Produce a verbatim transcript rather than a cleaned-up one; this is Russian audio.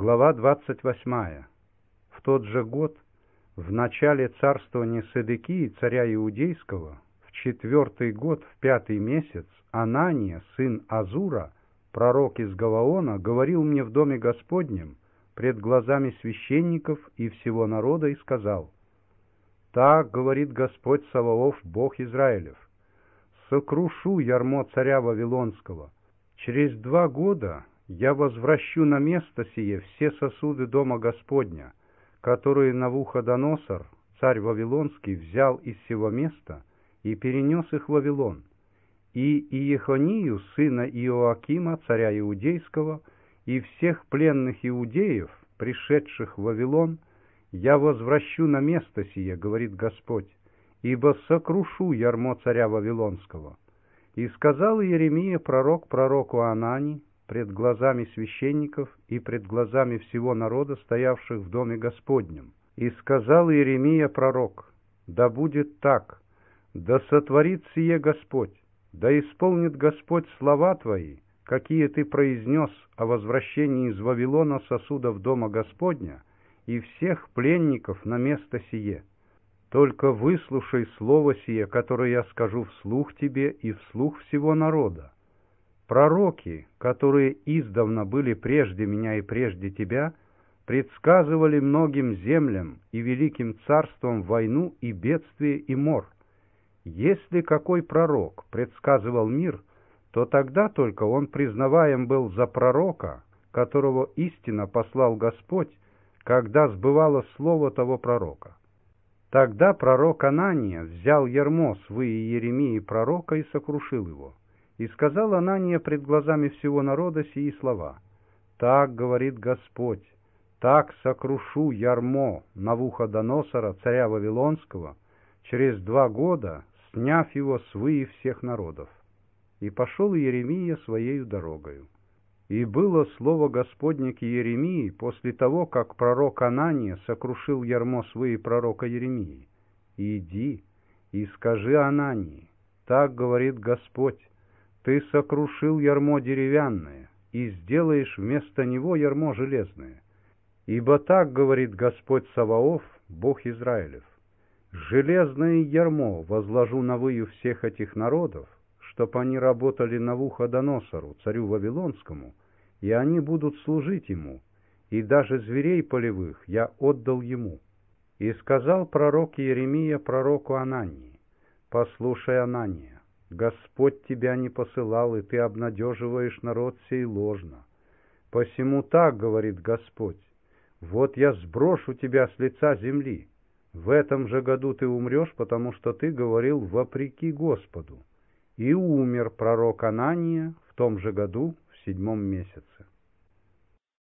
Глава двадцать восьмая. В тот же год, в начале царствования Седекии, царя Иудейского, в четвертый год, в пятый месяц, Анания, сын Азура, пророк из Гаваона, говорил мне в доме Господнем пред глазами священников и всего народа и сказал: «Так говорит Господь Саваоф, Бог Израилев: сокрушу ярмо царя Вавилонского. Через два года я возвращу на место сие все сосуды дома Господня, которые Навуходоносор, царь Вавилонский, взял из сего места и перенес их в Вавилон, и Иехонию, сына Иоакима, царя Иудейского, и всех пленных иудеев, пришедших в Вавилон, я возвращу на место сие, говорит Господь, ибо сокрушу ярмо царя Вавилонского». И сказал Иеремия пророк пророку Анани пред глазами священников и пред глазами всего народа, стоявших в доме Господнем. И сказал Иеремия пророк: «Да будет так, да сотворит сие Господь, да исполнит Господь слова твои, какие ты произнес о возвращении из Вавилона сосудов дома Господня и всех пленников на место сие. Только выслушай слово сие, которое я скажу вслух тебе и вслух всего народа. Пророки, которые издавна были прежде меня и прежде тебя, предсказывали многим землям и великим царствам войну и бедствие и мор. Если какой пророк предсказывал мир, то тогда только он признаваем был за пророка, которого истинно послал Господь, когда сбывалось слово того пророка. Тогда пророк Анания взял ярмо свы Иеремии пророка и сокрушил его. И сказал Анания пред глазами всего народа сии слова: «Так говорит Господь, так сокрушу ярмо Навуходоносора, царя Вавилонского, через два года, сняв его с выи всех народов». И пошел Иеремия своею дорогою. И было слово Господне к Иеремии после того, как пророк Анания сокрушил ярмо свы пророка Иеремии: «Иди и скажи Анании: так говорит Господь, ты сокрушил ярмо деревянное, и сделаешь вместо него ярмо железное. Ибо так говорит Господь Саваоф, Бог Израилев: железное ярмо возложу на выю всех этих народов, чтоб они работали Навуходоносору, царю Вавилонскому, и они будут служить ему, и даже зверей полевых я отдал ему». И сказал пророк Иеремия пророку Анании: «Послушай, Анания, Господь тебя не посылал, и ты обнадеживаешь народ сей ложно. Посему так говорит Господь: вот я сброшу тебя с лица земли. В этом же году ты умрешь, потому что ты говорил вопреки Господу». И умер пророк Анания в том же году, в седьмом месяце.